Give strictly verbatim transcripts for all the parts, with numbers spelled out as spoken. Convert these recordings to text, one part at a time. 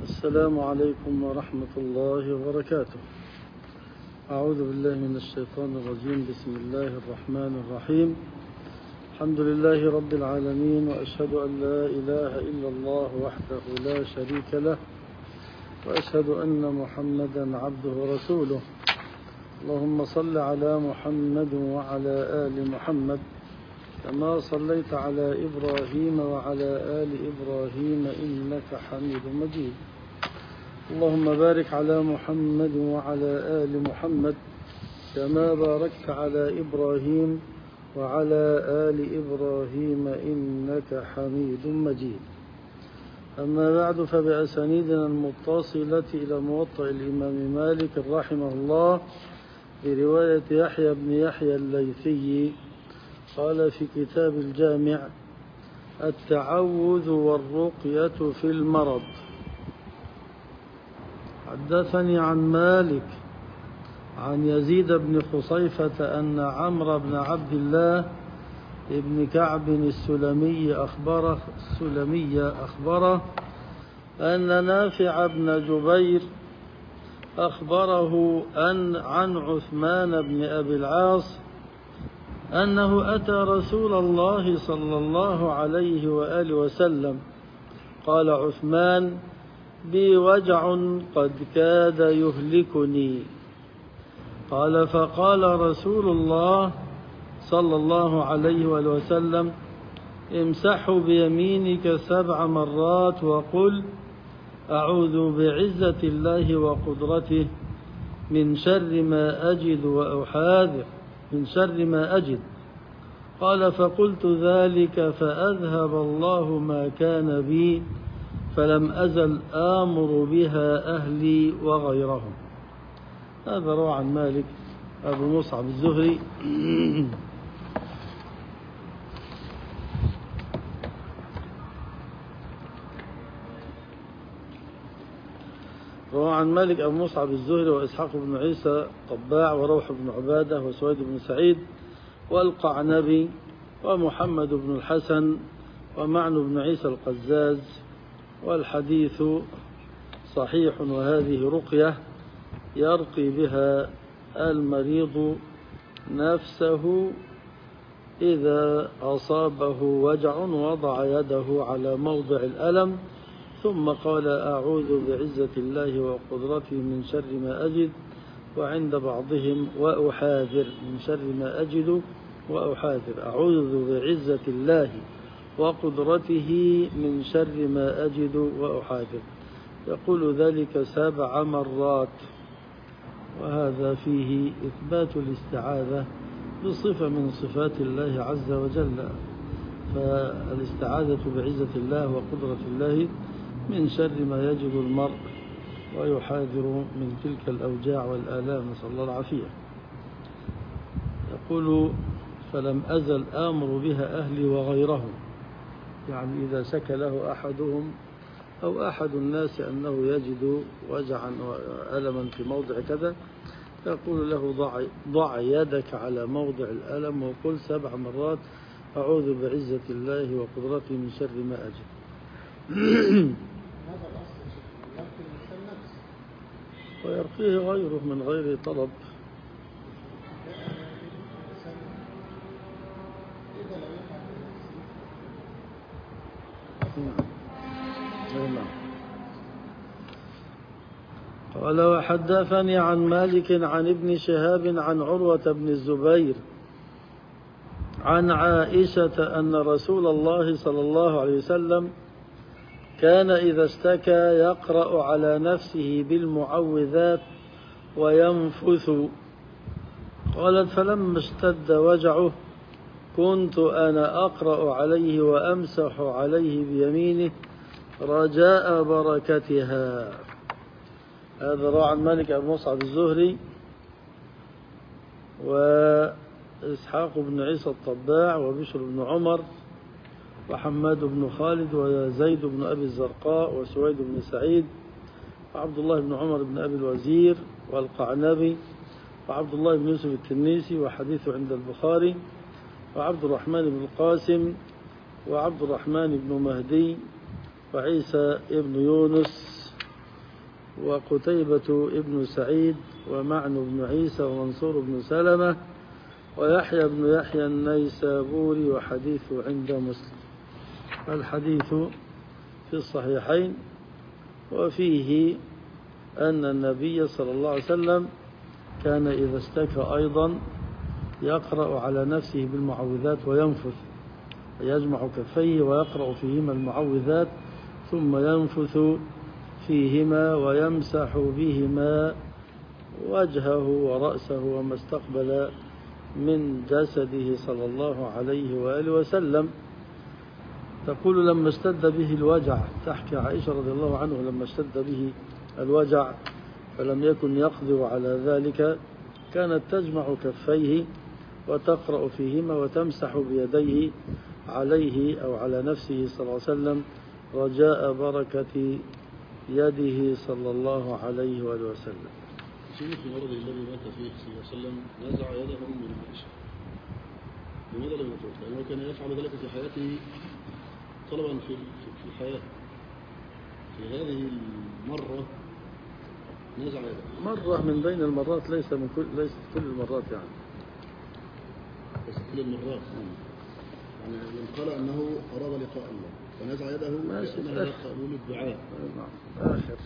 السلام عليكم ورحمة الله وبركاته. أعوذ بالله من الشيطان الرجيم. بسم الله الرحمن الرحيم. الحمد لله رب العالمين، وأشهد أن لا إله إلا الله وحده لا شريك له، وأشهد أن محمدا عبده ورسوله. اللهم صل على محمد وعلى آل محمد كما صليت على إبراهيم وعلى آل إبراهيم إنك حميد مجيد. اللهم بارك على محمد وعلى آل محمد كما باركت على إبراهيم وعلى آل إبراهيم إنك حميد مجيد. أما بعد، فبأسانيدنا المتصلة إلى موطأ الإمام مالك رحمه الله برواية يحيى بن يحيى الليثي قال في كتاب الجامع: التعوذ والرقية في المرض. حدثني عن مالك عن يزيد بن خصيفة أن عمرو بن عبد الله ابن كعب السلمي أخبره, السلمي أخبره أن نافع بن جبير أخبره أن عن عثمان بن أبي العاص أنه أتى رسول الله صلى الله عليه وآله وسلم. قال عثمان: بي وجع قد كاد يهلكني. قال: فقال رسول الله صلى الله عليه وآله وسلم: امسحه بيمينك سبع مرات وقل: أعوذ بعزة الله وقدرته من شر ما أجد وأحاذر من شر ما أجد. قال: فقلت ذلك فأذهب الله ما كان بي، فلم أزل آمر بها أهلي وغيرهم. هذا روى عن مالك أبو مصعب الزهري روى عن مالك أبو مصعب الزهري وإسحاق بن عيسى الطباع وروح بن عبادة وسويد بن سعيد والقعنبي ومحمد بن الحسن ومعن بن عيسى القزاز. والحديث صحيح، وهذه رقية يرقي بها المريض نفسه إذا أصابه وجع وضع يده على موضع الألم ثم قال: أعوذ بعزة الله وقدرته من شر ما أجد، وعند بعضهم وأحاذر من شر ما أجد وأحاذر. أعوذ بعزة الله وقدرته من شر ما أجد وأحاذر. يقول ذلك سبع مرات. وهذا فيه إثبات الاستعاذة بصفة من صفات الله عز وجل. فالاستعاذة بعزة الله وقدرة الله من شر ما يجد المرء ويحاذر من تلك الأوجاع والآلام، نسأل الله العافية. يقول: فلم أزل آمر بها أهلي وغيرهم، يعني إذا شكى له أحدهم أو أحد الناس أنه يجد وجعا وألما في موضع كذا، يقول له: ضع, ضع يدك على موضع الألم وقل سبع مرات: أعوذ بعزة الله وقدرته من شر ما أجد. ويرقيه غيره من غير طلب. قال: وحدثني عن مالك عن ابن شهاب عن عروة بن الزبير عن عائشة أن رسول الله صلى الله عليه وسلم كان إذا اشتكى يقرأ على نفسه بالمعوذات وينفث. قالت: فلما اشتد وجعه كنت أنا أقرأ عليه وأمسح عليه بيمينه رجاء بركتها. هذا روى عن مالك أبو مصعب الزهري وإسحاق بن عيسى الطباع وبشر بن عمر وحماد بن خالد وزيد بن أبي الزرقاء وسويد بن سعيد وعبد الله بن عمر بن أبي الوزير والقعنبي وعبد الله بن يوسف التنيسي وحديثه عند البخاري وعبد الرحمن بن القاسم وعبد الرحمن بن مهدي وعيسى بن يونس وقتيبة ابن سعيد ومعن بن عيسى ومنصور بن سلمة ويحيى بن يحيى النيسابوري، وحديثه عند مسلم. الحديث في الصحيحين، وفيه أن النبي صلى الله عليه وسلم كان إذا استكى أيضا يقرأ على نفسه بالمعوذات وينفث، يجمع كفيه ويقرأ فيهما المعوذات ثم ينفث فيهما ويمسح بهما وجهه ورأسه وما استقبل من جسده صلى الله عليه وآله وسلم. تقول لما اشتد به الوجع، تحكي عائشة رضي الله عنه لما اشتد به الوجع فلم يكن يقدر على ذلك كانت تجمع كفيه وتقرأ فيهما وتمسح بيديه عليه أو على نفسه صلى الله عليه وسلم رجاء بركة يده صلى الله عليه وآله وسلم. في مرض الذي مات فيه صلى الله عليه وسلم نزع يده من العشاء، لماذا لم يترك؟ لأنه كان يفعل ذلك في حياته طلبا في في الحياة. في هذه المرة نزع يده مرة من بين المرات، ليس من كل ليست كل المرات يعني. ليست كل المرات يعني ينقل أنه أراد لقاء الله فنزع يده لأنه قبول الدعاء. آخر.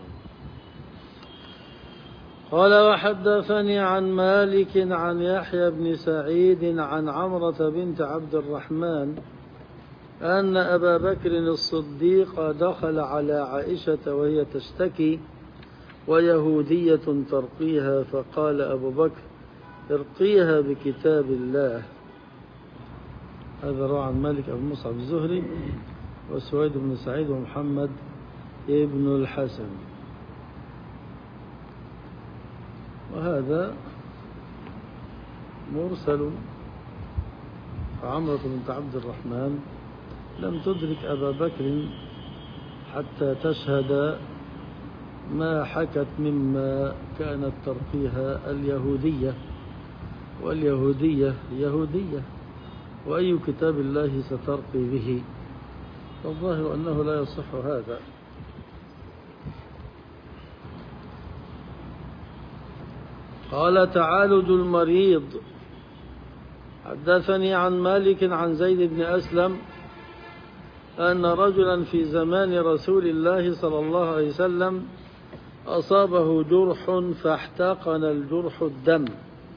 قال وحدثني عن مالك عن يحيى بن سعيد عن عمرة بنت عبد الرحمن أن أبا بكر الصديق دخل على عائشة وهي تشتكي ويهودية ترقيها، فقال أبو بكر ارقيها بكتاب الله. هذا روى عن مالك أبو مصعب الزهري وسويد بن سعيد ومحمد ابن الحسن. وهذا مرسل، فعمرة بنت عبد الرحمن لم تدرك أبا بكر حتى تشهد ما حكت مما كانت ترقيها اليهودية، واليهودية يهودية، وأي كتاب الله سترقي به؟ الظاهر أنه لا يصح هذا. قال تعالج المريض. حدثني عن مالك عن زيد بن أسلم أن رجلا في زمان رسول الله صلى الله عليه وسلم أصابه جرح فاحتقن الجرح الدم،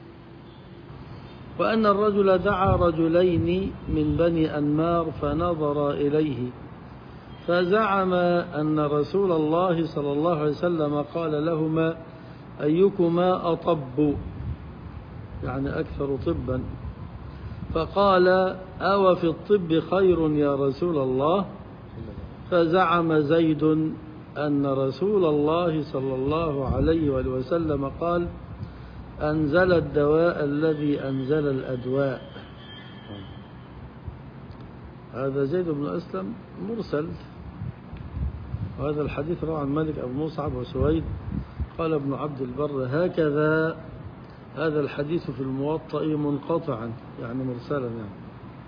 وأن الرجل دعا رجلين من بني أنمار فنظر إليه فزعم أن رسول الله صلى الله عليه وسلم قال لهما أيكما أطب، يعني أكثر طبا، فقال أو في الطب خير يا رسول الله؟ فزعم زيد أن رسول الله صلى الله عليه وسلم قال أنزل الدواء الذي أنزل الأدواء. هذا زيد بن أسلم مرسل، وهذا الحديث روى عن مالك أبو مصعب وسويد. قال ابن عبد البر هكذا هذا الحديث في الموطأ منقطعا، يعني مرسلا يعني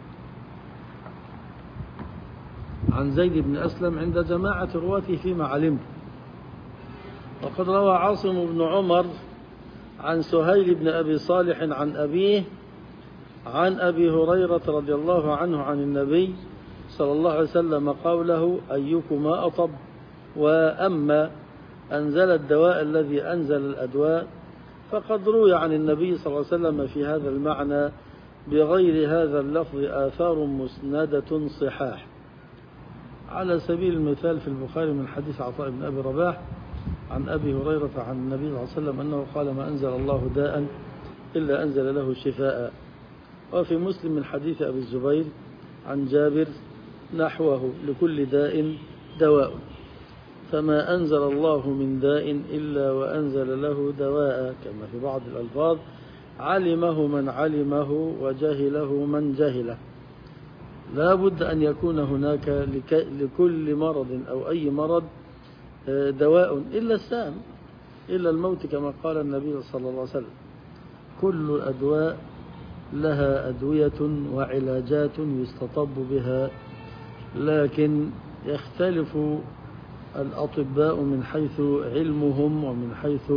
عن زيد بن أسلم عند جماعة رواته فيما علمت. وقد روى عاصم بن عمر عن سهيل بن أبي صالح عن أبيه عن أبي هريرة رضي الله عنه عن النبي صلى الله عليه وسلم قوله أيكما أطب. وأما أنزل الدواء الذي أنزل الأدواء فقد روي عن النبي صلى الله عليه وسلم في هذا المعنى بغير هذا اللفظ آثار مسندة صحاح. على سبيل المثال في البخاري من حديث عطاء بن أبي رباح عن أبي هريرة عن النبي صلى الله عليه وسلم أنه قال ما أنزل الله داء إلا أنزل له شفاء. وفي مسلم من حديث أبي الزبير عن جابر نحوه لكل داء دواء، فما أنزل الله من داء إلا وأنزل له دواء، كما في بعض الألفاظ علمه من علمه وجهله من جهله. لا بد أن يكون هناك لكل مرض أو أي مرض دواء إلا السام، إلا الموت، كما قال النبي صلى الله عليه وسلم كل الأدواء لها أدوية وعلاجات يستطب بها، لكن يختلف الأطباء من حيث علمهم ومن حيث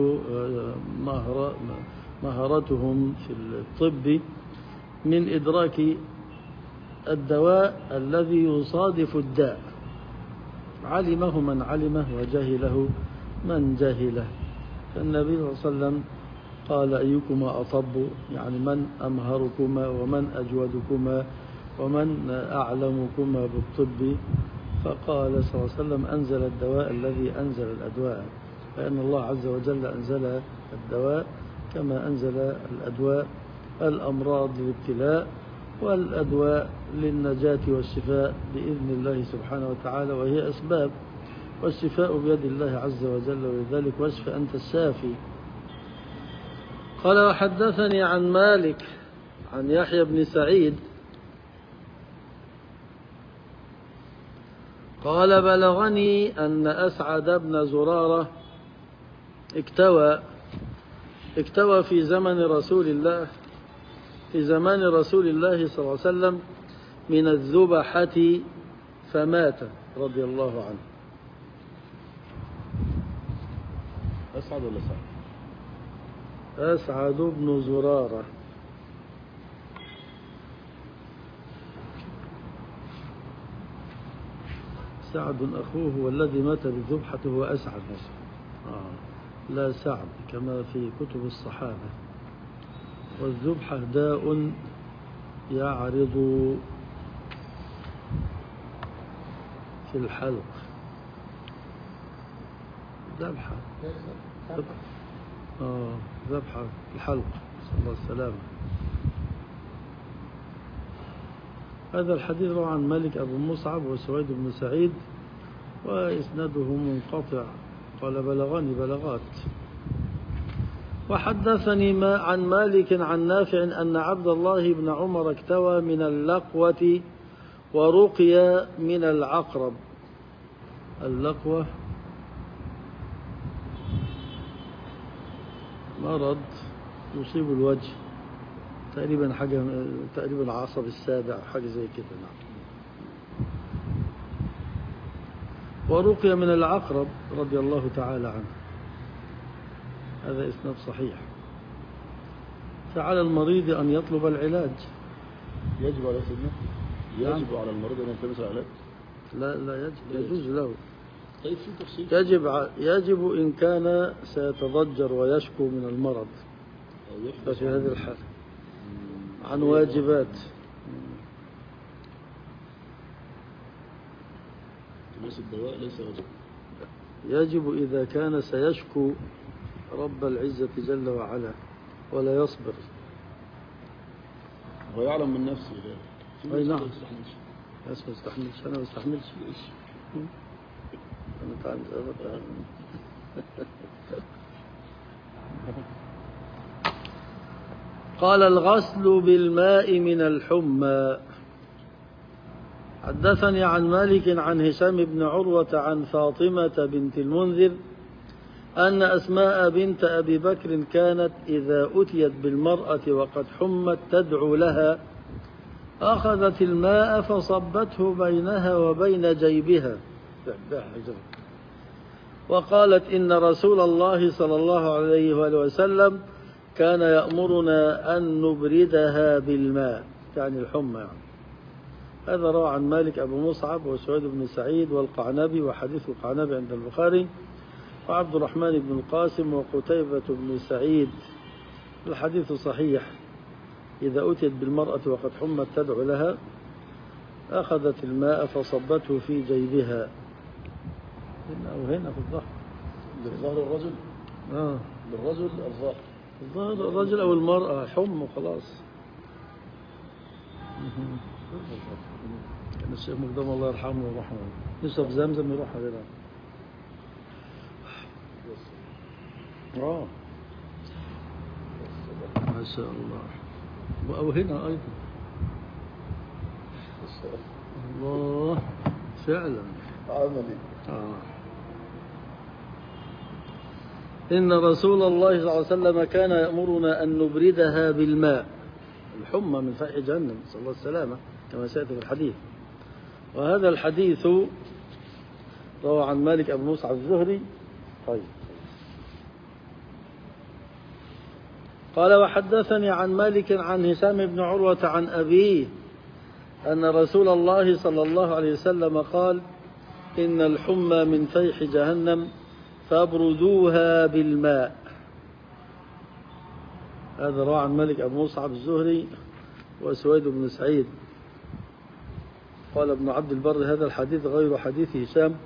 مهارتهم في الطب من إدراك الدواء الذي يصادف الداء، علمه من علمه وجهله من جهله. فالنبي صلى الله عليه وسلم قال أيكما أطب، يعني من أمهركما ومن أجودكما ومن أعلمكما بالطب؟ فقال صلى الله عليه وسلم أنزل الدواء الذي أنزل الأدواء، فإن الله عز وجل أنزل الدواء كما أنزل الأدواء، الأمراض للابتلاء والأدواء للنجاة والشفاء بإذن الله سبحانه وتعالى، وهي أسباب، والشفاء بيد الله عز وجل، ولذلك واشف أنت الشافي. قال وحدثني عن مالك عن يحيى بن سعيد قال بلغني أن أسعد بن زرارة اكتوى اكتوى في زمن رسول الله في زمان رسول الله صلى الله عليه وسلم من الذبحة فمات رضي الله عنه. أسعد ولا سعد؟ أسعد بن زرارة. سعد أخوه والذي مات بالذبحة هو أسعد نفسه، آه. لا سعد كما في كتب الصحابة. والذبحة داء يعرض في الحلق. ذبحة آه ذبحة في الحلق، صلى الله عليه وسلم. هذا الحديث روى عن مالك أبو مصعب وسويد بن سعيد وإسناده منقطع. قال بلغني بلغات. وحدثني ما عن مالك عن نافع أن عبد الله بن عمر اكتوى من اللقوة ورقي من العقرب. اللقوة مرض يصيب الوجه، تقريبا حاجة تقريبا العصب السابع حاجة زي كده. نعم. ورقي من العقرب رضي الله تعالى عنه. هذا إسناد صحيح. فعلى المريض أن يطلب العلاج. يجب على سيدنا يجب نعم. على المريض أن يلتمس العلاج؟ لا لا يجب، يجوز له. طيب في تفصيل؟ يجب يجب إن كان سيتضجر ويشكو من المرض، ففي هذه الحالة عن واجبات. التماس الدواء ليس واجب. يجب إذا كان سيشكو رب العزة جل وعلا ولا يصبر. ويعلم من نفسه. أي نعم. بس ما استحملش. أنا ما استحملش. أنا تعال تعال. قال الغسل بالماء من الحمى. حدثني عن مالك عن هشام بن عروة عن فاطمة بنت المنذر أن أسماء بنت أبي بكر كانت إذا أتيت بالمرأة وقد حمت تدعو لها أخذت الماء فصبته بينها وبين جيبها وقالت إن رسول الله صلى الله عليه وآله وسلم كان يأمرنا أن نبردها بالماء، يعني الحمى يعني. هذا روى عن مالك أبو مصعب وسعيد بن سعيد والقعنبي، وحديث القعنبي عند البخاري، وعبد الرحمن بن القاسم وقتيبة بن سعيد. الحديث صحيح. إذا أتيت بالمرأة وقد حمت تدعو لها أخذت الماء فصبته في جيبها. هنا أو هنا في الظهر. للظهر الرجل؟ آه. للرجل الظهر. الظهر الرجل أو المرأة حم وخلاص. كان الشيخ مقدم الله يرحمه ورحمه يشرب زمزم يروح علينا. آه. ما شاء الله. أو هنا أيضا. الله فعلا عملي. آه. إن رسول الله صلى الله عليه وسلم كان يأمرنا أن نبردها بالماء. الحمى من فيح جهنم، صلى الله عليه وسلم، كما سيأتي في الحديث. وهذا الحديث روى عن مالك أبو مصعب الزهري. طيب. قال وحدثني عن مالك عن هشام بن عروة عن أبيه أن رسول الله صلى الله عليه وسلم قال إن الحمى من فيح جهنم فابردوها بالماء. هذا روى عن مالك أبو مصعب الزهري وسويد بن سعيد. قال ابن عبد البر هذا الحديث غير حديث هشام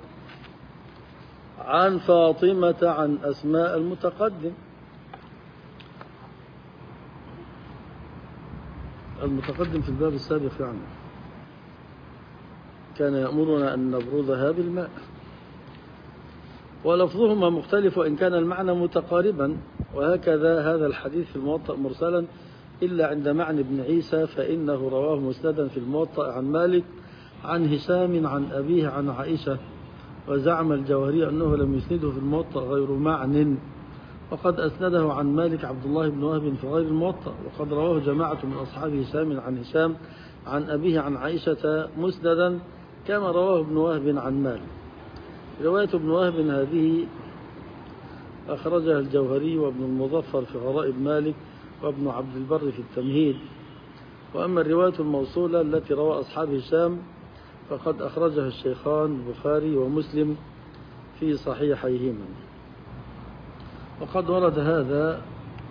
عن فاطمة عن أسماء المتقدم. المتقدم في الباب السابق يعني كان يأمرنا أن نبردها بالماء، ولفظهما مختلف وإن كان المعنى متقاربا. وهكذا هذا الحديث في الموطأ مرسلا إلا عند معنى بن عيسى فإنه رواه مسندا في الموطأ عن مالك عن هشام عن أبيه عن عائشة. وزعم الجوهري أنه لم يسنده في الموطأ غير معن، وقد أسنده عن مالك عبد الله بن وهب في غير الموطأ. وقد رواه جماعة من أصحاب هشام عن هشام عن أبيه عن عائشة مسندا كما رواه ابن وهب عن مالك. رواية ابن وهب هذه أخرجها الجوهري وابن المظفر في غرائب مالك وابن عبد البر في التمهيد. وأما الرواية الموصولة التي روى أصحاب هشام فقد أخرجها الشيخان البخاري ومسلم في صحيحيهما. وقد ورد هذا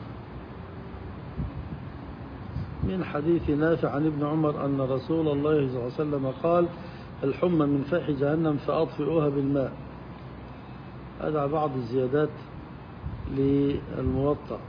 من حديث نافع عن ابن عمر أن رسول الله صلى الله عليه وسلم قال الحمى من فيح جهنم فأطفئوها بالماء. هذا بعض الزيادات للموطأ.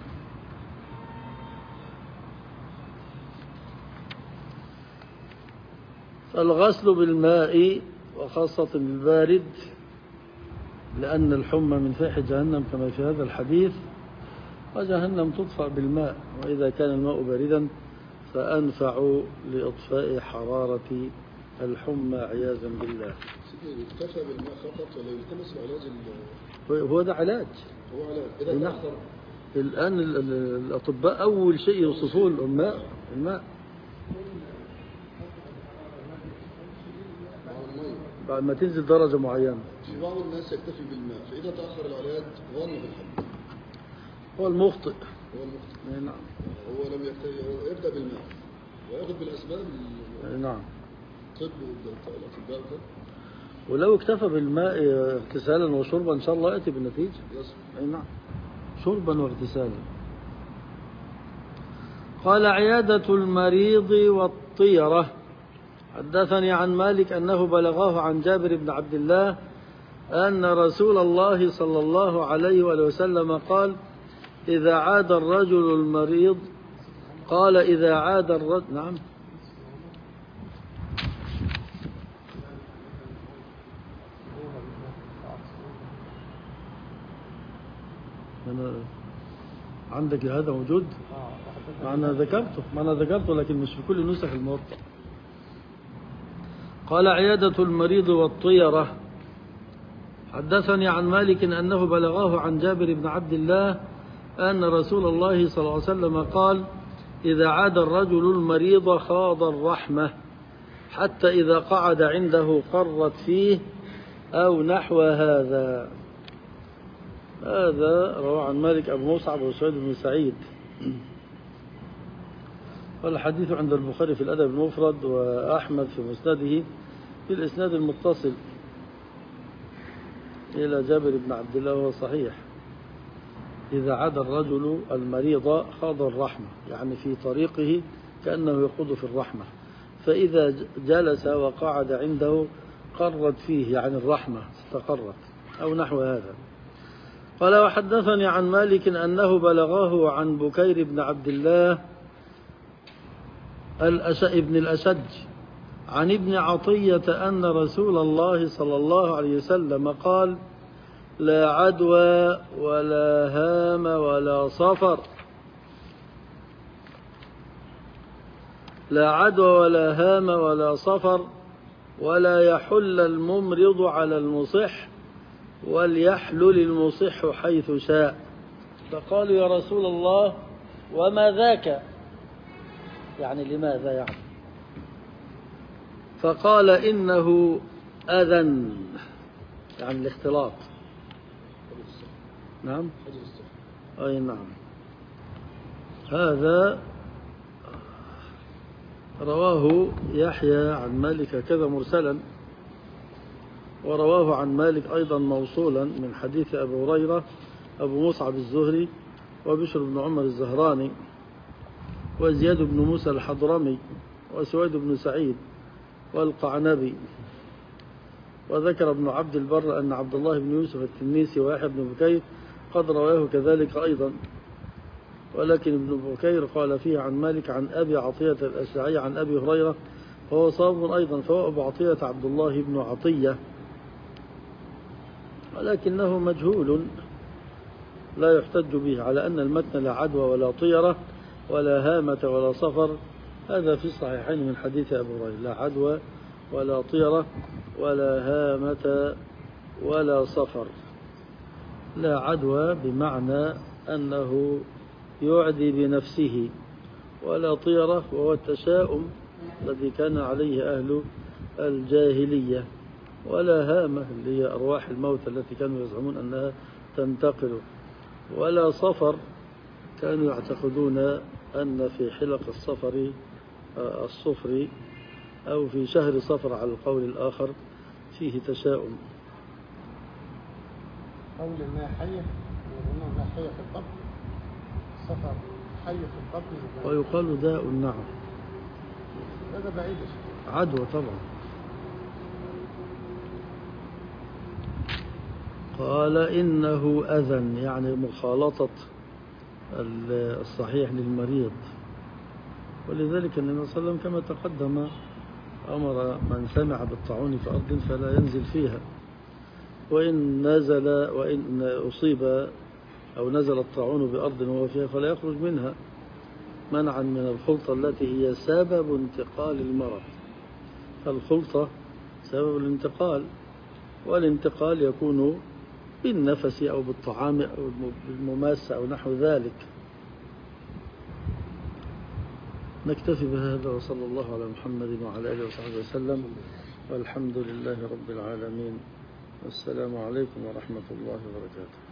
الغسل بالماء وخاصة بالبارد لأن الحمى من فيح جهنم كما في هذا الحديث، وجهنم تطفأ بالماء، وإذا كان الماء باردا فأنفع لإطفاء حرارة الحمى عياذا بالله. يكتفى بالماء فقط ولا يلتمس علاج؟ هو ده علاج. هو علاج إذا تأخر. الآن الأطباء أول شيء يوصفون الماء الماء بعد ما تنزل درجة معينة. في بعض الناس يكتفي بالماء فإذا تأخر العلاج ظن بالحمى. هو المخطئ. هو المخطئ. نعم. هو لم يبدأ بالماء ويأخذ بالأسباب. نعم. طب الأطباء كده. ولو اكتفى بالماء اغتسالا وشربا إن شاء الله يأتي بالنتيجة. أي نعم. شربا واغتسالا. قال عيادة المريض والطيرة. حدثني عن مالك أنه بلغه عن جابر بن عبد الله أن رسول الله صلى الله عليه وآله وسلم قال إذا عاد الرجل المريض قال إذا عاد الرجل نعم أنا عندك هذا موجود؟ ما أنا ذكرته ما أنا ذكرته لكن مش في كل نسخ الموطأ. قال عيادة المريض والطيرة. حدثني عن مالك أنه بلغه عن جابر بن عبد الله أن رسول الله صلى الله عليه وسلم قال إذا عاد الرجل المريض خاض الرحمة حتى إذا قعد عنده قرت فيه أو نحو هذا. هذا روى عن مالك أبو مصعب وسعيد بن سعيد. والحديث عند البخاري في الأدب المفرد وأحمد في مسنده في الإسناد المتصل إلى جابر بن عبد الله وهو صحيح. إذا عاد الرجل المريض خاض الرحمة يعني في طريقه كأنه يخوض في الرحمة، فإذا جلس وقعد عنده قرت فيه يعني الرحمة استقرت أو نحو هذا. قال وحدثني عن مالك أنه بلغه عن بكير بن عبد الله ابن الأشج عن ابن عطية أن رسول الله صلى الله عليه وسلم قال لا عدوى ولا هام ولا صفر لا عدوى ولا هام ولا صفر ولا يحل الممرض على المصح وليحلل المصح حيث شاء. فقالوا يا رسول الله وما ذاك يعني لماذا يعني؟ فقال إنه أذى يعني الاختلاط. حدث السفر. نعم. حدث السفر. أي نعم. هذا رواه يحيى عن مالك كذا مرسلا، ورواه عن مالك أيضا موصولا من حديث أبي هريرة أبو مصعب الزهري وبشر بن عمر الزهراني وزياد بن موسى الحضرمي وسويد بن سعيد والقعنبي. وذكر ابن عبد البر أن عبد الله بن يوسف التنيسي ويحيى بن بكير قد رواه كذلك أيضا، ولكن ابن بكير قال فيه عن مالك عن أبي عطية الأشعري عن أبي هريرة، وهو صواب أيضا، فهو أبو عطية عبد الله بن عطية، ولكنه مجهول لا يحتج به على أن المتن لا عدوى ولا طيرة ولا هامة ولا صفر. هذا في الصحيحين من حديث أبي هريرة، لا عدوى ولا طيرة ولا هامة ولا صفر. لا عدوى بمعنى أنه يعدي بنفسه، ولا طيرة وهو التشاؤم الذي كان عليه أهل الجاهلية، ولا هامة اللي هي أرواح الموت التي كانوا يزعمون أنها تنتقل، ولا صفر كانوا يعتقدون أن في حلق الصفر الصفر أو في شهر صفر على القول الآخر فيه تشاؤم. قول إنها حية، يقولون إنها حية في البطن، صفر حية في البطن، ويقال داء. نعم. هذا بعيد. عدوى طبعا. قال إنه أذن، يعني مخالطة الصحيح للمريض، ولذلك النبي صلى الله عليه وسلم كما تقدم أمر من سمع بالطاعون في أرض فلا ينزل فيها، وإن نزل وإن أصيب أو نزل الطاعون بأرض وهو فيها فلا يخرج منها، منعا من الخلطة التي هي سبب انتقال المرض. فالخلطة سبب الانتقال، والانتقال يكون بالنفس أو بالطعام أو بالمماسة أو نحو ذلك. نكتفي بهذا، وصلى الله على محمد وعلى آله وصحبه وسلم، والحمد لله رب العالمين، والسلام عليكم ورحمة الله وبركاته.